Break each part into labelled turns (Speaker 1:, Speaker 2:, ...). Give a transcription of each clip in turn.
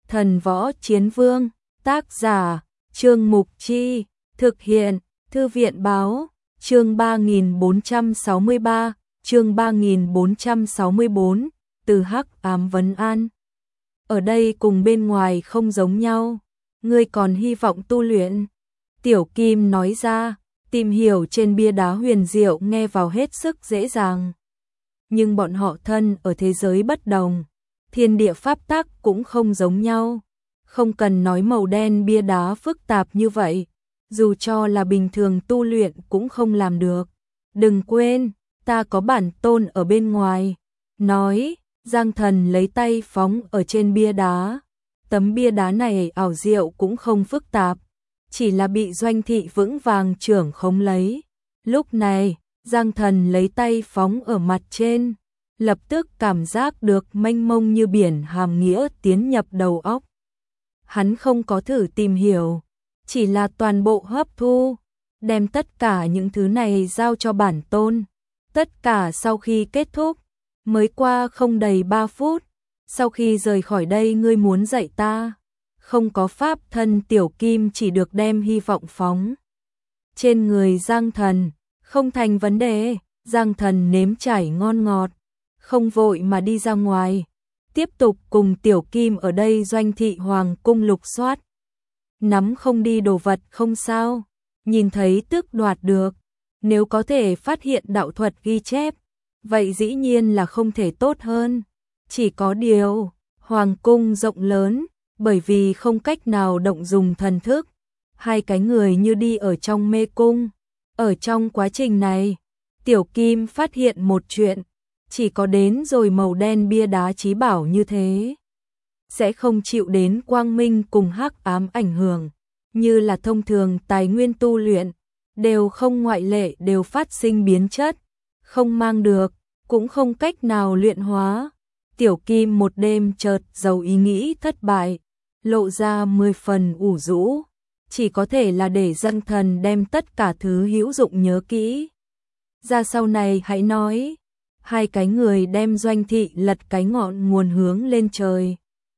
Speaker 1: Thần Võ Chiến Vương, tác giả, Trương Mục Chi, thực hiện, Thư viện báo, chương 3463, chương 3464, từ hắc ám vấn an. Ở đây cùng bên ngoài không giống nhau, ngươi còn hy vọng tu luyện. Tiểu Kim nói ra, tìm hiểu trên bia đá huyền diệu nghe vào hết sức dễ dàng. Nhưng bọn họ thân ở thế giới bất đồng, thiên địa pháp tắc cũng không giống nhau. Không cần nói màu đen bia đá phức tạp như vậy, dù cho là bình thường tu luyện cũng không làm được. Đừng quên, ta có bản tôn ở bên ngoài. Nói, Giang Thần lấy tay phóng ở trên bia đá. Tấm bia đá này ảo diệu cũng không phức tạp, chỉ là bị Doanh Thị vững vàng trưởng khống lấy. Lúc này, Giang Thần lấy tay phóng ở mặt trên, lập tức cảm giác được mênh mông như biển hàm nghĩa tiến nhập đầu óc. Hắn không có thử tìm hiểu, chỉ là toàn bộ hấp thu, đem tất cả những thứ này giao cho bản tôn. Tất cả sau khi kết thúc, mới qua không đầy 3 phút, sau khi rời khỏi đây ngươi muốn dạy ta. Không có pháp thân Tiểu Kim chỉ được đem hy vọng phóng trên người Giang Thần, không thành vấn đề. Giang Thần nếm trải ngon ngọt, không vội mà đi ra ngoài, tiếp tục cùng Tiểu Kim ở đây Doanh Thị Hoàng cung lục soát. Nắm không đi đồ vật không sao, nhìn thấy tước đoạt được, nếu có thể phát hiện đạo thuật ghi chép, vậy dĩ nhiên là không thể tốt hơn. Chỉ có điều, Hoàng cung rộng lớn, bởi vì không cách nào động dùng thần thức, hai cái người như đi ở trong mê cung. Ở trong quá trình này, Tiểu Kim phát hiện một chuyện, chỉ có đến rồi màu đen bia đá chí bảo như thế, sẽ không chịu đến quang minh cùng hắc ám ảnh hưởng, như là thông thường tài nguyên tu luyện, đều không ngoại lệ đều phát sinh biến chất, không mang được, cũng không cách nào luyện hóa. Tiểu Kim một đêm chợt giàu ý nghĩ thất bại, lộ ra 10 phần ủ rũ, chỉ có thể là để Giang Thần đem tất cả thứ hữu dụng nhớ kỹ. Ra sau này hãy nói, hai cái người đem Doanh Thị lật cái ngọn nguồn hướng lên trời.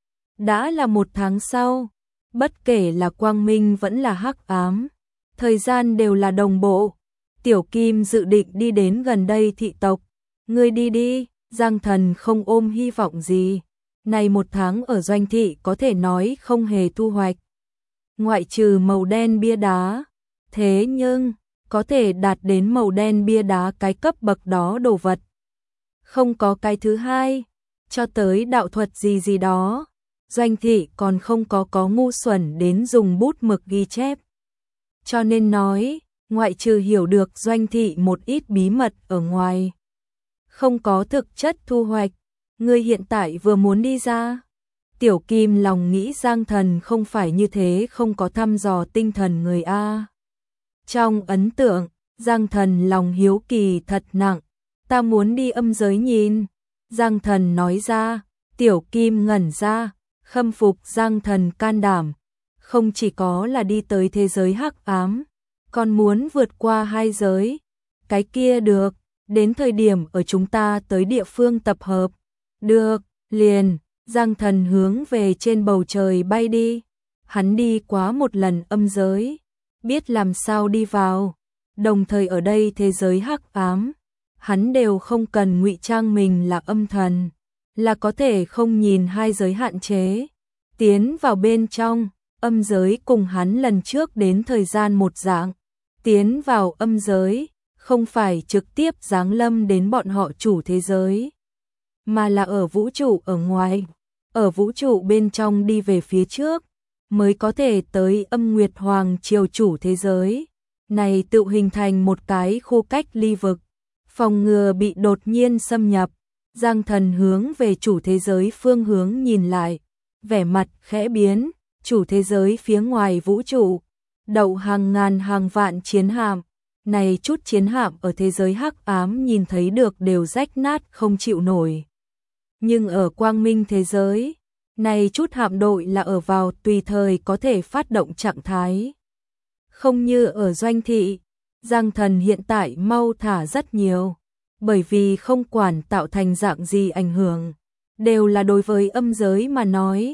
Speaker 1: Đã là 1 tháng sau, bất kể là quang minh vẫn là hắc ám, thời gian đều là đồng bộ. Tiểu Kim dự định đi đến gần đây thị tộc. Ngươi đi đi, Giang Thần không ôm hy vọng gì. Này 1 tháng ở Doanh Thị có thể nói không hề thu hoạch, ngoại trừ màu đen bia đá. Thế nhưng, có thể đạt đến màu đen bia đá cái cấp bậc đó đồ vật, không có cái thứ hai. Cho tới đạo thuật gì gì đó, Doanh Thị còn không có ngu xuẩn đến dùng bút mực ghi chép. Cho nên nói, ngoại trừ hiểu được Doanh Thị một ít bí mật ở ngoài, không có thực chất thu hoạch. Ngươi hiện tại vừa muốn đi ra. Tiểu Kim lòng nghĩ Giang Thần không phải như thế, không có thăm dò tinh thần người A. Trong ấn tượng, Giang Thần lòng hiếu kỳ thật nặng. Ta muốn đi âm giới nhìn. Giang Thần nói ra. Tiểu Kim ngẩn ra, khâm phục Giang Thần can đảm. Không chỉ có là đi tới thế giới hắc ám, còn muốn vượt qua 2 giới. Cái kia được, đến thời điểm ở chúng ta tới địa phương tập hợp. Được, liền. Giang Thần hướng về trên bầu trời bay đi. Hắn đi quá một lần âm giới, biết làm sao đi vào. Đồng thời ở đây thế giới hắc ám, hắn đều không cần ngụy trang mình là âm thần, là có thể không nhìn 2 giới hạn chế, tiến vào bên trong. Âm giới cùng hắn lần trước đến thời gian một dạng. Tiến vào âm giới, không phải trực tiếp giáng lâm đến bọn họ chủ thế giới, mà là ở vũ trụ ở ngoài. Ở vũ trụ bên trong đi về phía trước, mới có thể tới Âm Nguyệt Hoàng triều chủ thế giới. Này tự hình thành một cái khu cách ly vực, phòng ngừa bị đột nhiên xâm nhập. Giang Thần hướng về chủ thế giới phương hướng nhìn lại, vẻ mặt khẽ biến. Chủ thế giới phía ngoài vũ trụ, đậu hàng ngàn hàng vạn chiến hạm. Này chút chiến hạm ở thế giới hắc ám nhìn thấy được đều rách nát không chịu nổi. Nhưng ở quang minh thế giới, này chút hạm đội là ở vào tùy thời có thể phát động trạng thái. Không như ở Doanh Thị, Giang Thần hiện tại mau thả rất nhiều, bởi vì không quản tạo thành dạng gì ảnh hưởng, đều là đối với âm giới mà nói.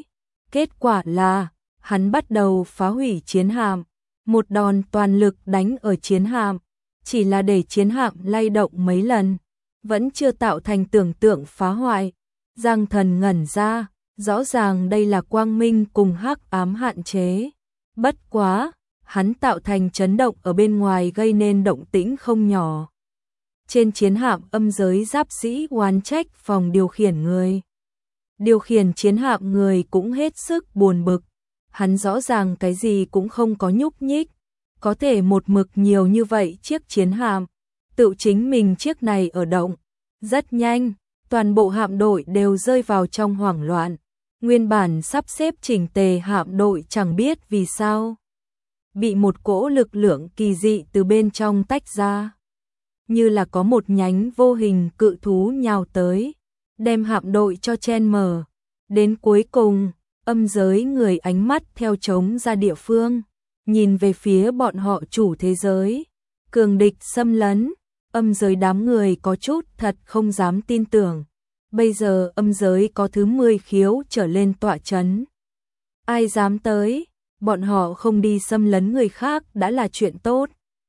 Speaker 1: Kết quả là, hắn bắt đầu phá hủy chiến hạm, một đòn toàn lực đánh ở chiến hạm, chỉ là để chiến hạm lay động mấy lần, vẫn chưa tạo thành tưởng tượng phá hoại. Giang Thần ngẩn ra, rõ ràng đây là quang minh cùng hắc ám hạn chế. Bất quá, hắn tạo thành chấn động ở bên ngoài gây nên động tĩnh không nhỏ. Trên chiến hạm âm giới giáp sĩ oán trách phòng điều khiển người. Điều khiển chiến hạm người cũng hết sức buồn bực. Hắn rõ ràng cái gì cũng không có nhúc nhích. Có thể một mực nhiều như vậy chiếc chiến hạm. Tự chính mình chiếc này ở động. Rất nhanh, toàn bộ hạm đội đều rơi vào trong hoảng loạn. Nguyên bản sắp xếp chỉnh tề hạm đội chẳng biết vì sao bị một cỗ lực lượng kỳ dị từ bên trong tách ra. Như là có một nhánh vô hình cự thú nhào tới, đem hạm đội cho chen mở. Đến cuối cùng, âm giới người ánh mắt theo trống ra địa phương, nhìn về phía bọn họ chủ thế giới. Cường địch xâm lấn, âm giới đám người có chút thật không dám tin tưởng. Bây giờ âm giới có thứ 10 khiếu trở lên tọa chấn. Ai dám tới, bọn họ không đi xâm lấn người khác đã là chuyện tốt.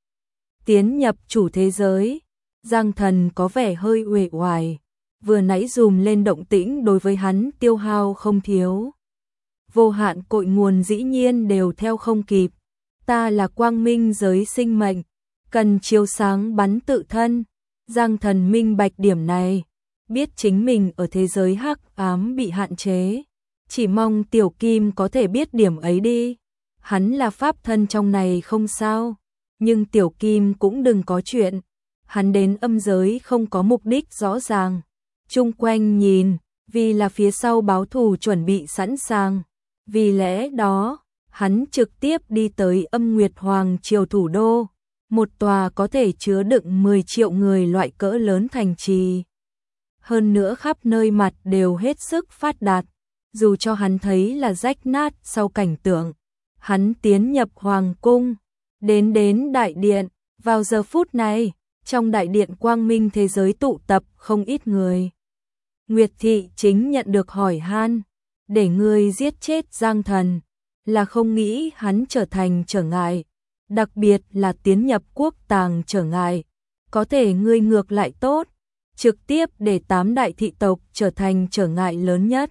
Speaker 1: Tiến nhập chủ thế giới, Giang Thần có vẻ hơi uể oải, vừa nãy dùm lên động tĩnh đối với hắn tiêu hao không thiếu. Vô hạn cội nguồn dĩ nhiên đều theo không kịp, ta là quang minh giới sinh mệnh, cần chiếu sáng bắn tự thân. Giang Thần minh bạch điểm này, biết chính mình ở thế giới hắc ám bị hạn chế, chỉ mong Tiểu Kim có thể biết điểm ấy đi. Hắn là pháp thân trong này không sao, nhưng Tiểu Kim cũng đừng có chuyện. Hắn đến âm giới không có mục đích rõ ràng, chung quanh nhìn, vì là phía sau báo thù chuẩn bị sẵn sàng. Vì lẽ đó, hắn trực tiếp đi tới Âm Nguyệt Hoàng triều thủ đô, một tòa có thể chứa đựng 10 triệu người loại cỡ lớn thành trì. Hơn nữa khắp nơi mặt đều hết sức phát đạt, dù cho hắn thấy là rách nát sau cảnh tượng. Hắn tiến nhập hoàng cung, đến đại điện, vào giờ phút này, trong đại điện quang minh thế giới tụ tập không ít người. Nguyệt Thị chính nhận được hỏi han, để ngươi giết chết Giang Thần, là không nghĩ hắn trở thành trở ngại, đặc biệt là tiến nhập quốc tàng trở ngại, có thể ngươi ngược lại tốt, trực tiếp để 8 đại thị tộc trở thành trở ngại lớn nhất.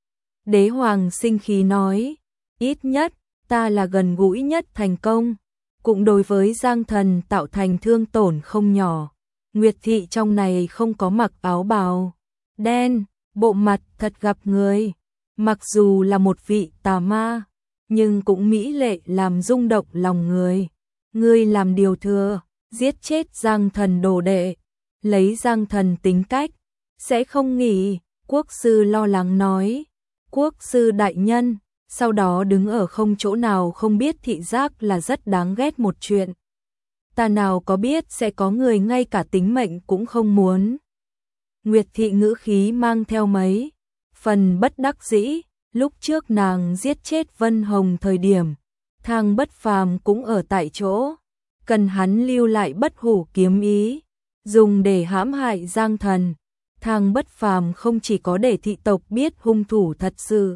Speaker 1: Đế hoàng sinh khí nói, ít nhất, ta là gần gũi nhất thành công, cũng đối với Giang Thần tạo thành thương tổn không nhỏ. Nguyệt Thị trong này không có mặc áo bào đen, bộ mặt thật gặp người, mặc dù là một vị tà ma, nhưng cũng mỹ lệ làm rung động lòng người. Ngươi làm điều thừa, giết chết Giang Thần đồ đệ, lấy Giang Thần tính cách, sẽ không nghỉ. Quốc sư lo lắng nói, quốc sư đại nhân, sau đó đứng ở không chỗ nào không biết thị giác là rất đáng ghét một chuyện. Ta nào có biết sẽ có người ngay cả tính mệnh cũng không muốn. Nguyệt Thị ngữ khí mang theo mấy phần bất đắc dĩ, lúc trước nàng giết chết Vân Hồng thời điểm, Thang Bất Phàm cũng ở tại chỗ, cần hắn lưu lại bất hủ kiếm ý, dùng để hãm hại Giang Thần. Thang Bất Phàm không chỉ có để thị tộc biết hung thủ thật sự,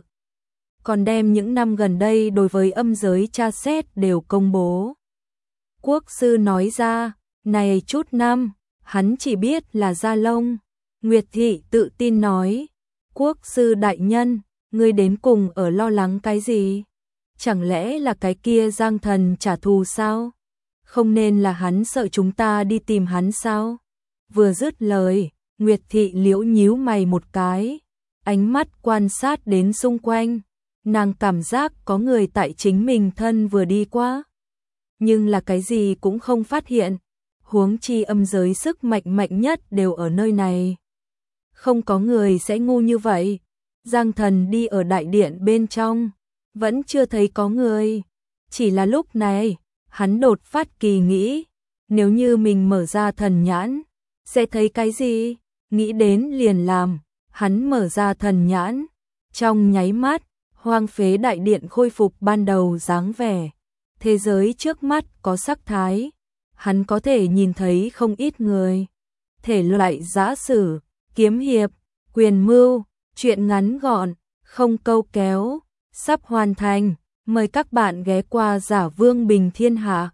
Speaker 1: còn đem những năm gần đây đối với âm giới tra xét đều công bố. Quốc sư nói ra, này chút năm, hắn chỉ biết là da lông. Nguyệt Thị tự tin nói, quốc sư đại nhân, ngươi đến cùng ở lo lắng cái gì? Chẳng lẽ là cái kia Giang Thần trả thù sao? Không nên là hắn sợ chúng ta đi tìm hắn sao? Vừa dứt lời, Nguyệt Thị liễu nhíu mày một cái, ánh mắt quan sát đến xung quanh. Nàng cảm giác có người tại chính mình thân vừa đi qua, nhưng là cái gì cũng không phát hiện, huống chi âm giới sức mạnh mạnh nhất đều ở nơi này. Không có người sẽ ngu như vậy. Giang Thần đi ở đại điện bên trong, vẫn chưa thấy có người. Chỉ là lúc này, hắn đột phát kỳ nghĩ, nếu như mình mở ra thần nhãn, sẽ thấy cái gì? Nghĩ đến liền làm, hắn mở ra thần nhãn, trong nháy mắt, hoang phế đại điện khôi phục ban đầu dáng vẻ. Thế giới trước mắt có sắc thái, hắn có thể nhìn thấy không ít người. Thể loại giã sử, kiếm hiệp, quyền mưu, chuyện ngắn gọn, không câu kéo, sắp hoàn thành. Mời các bạn ghé qua Giả Vương Bình Thiên Hạ.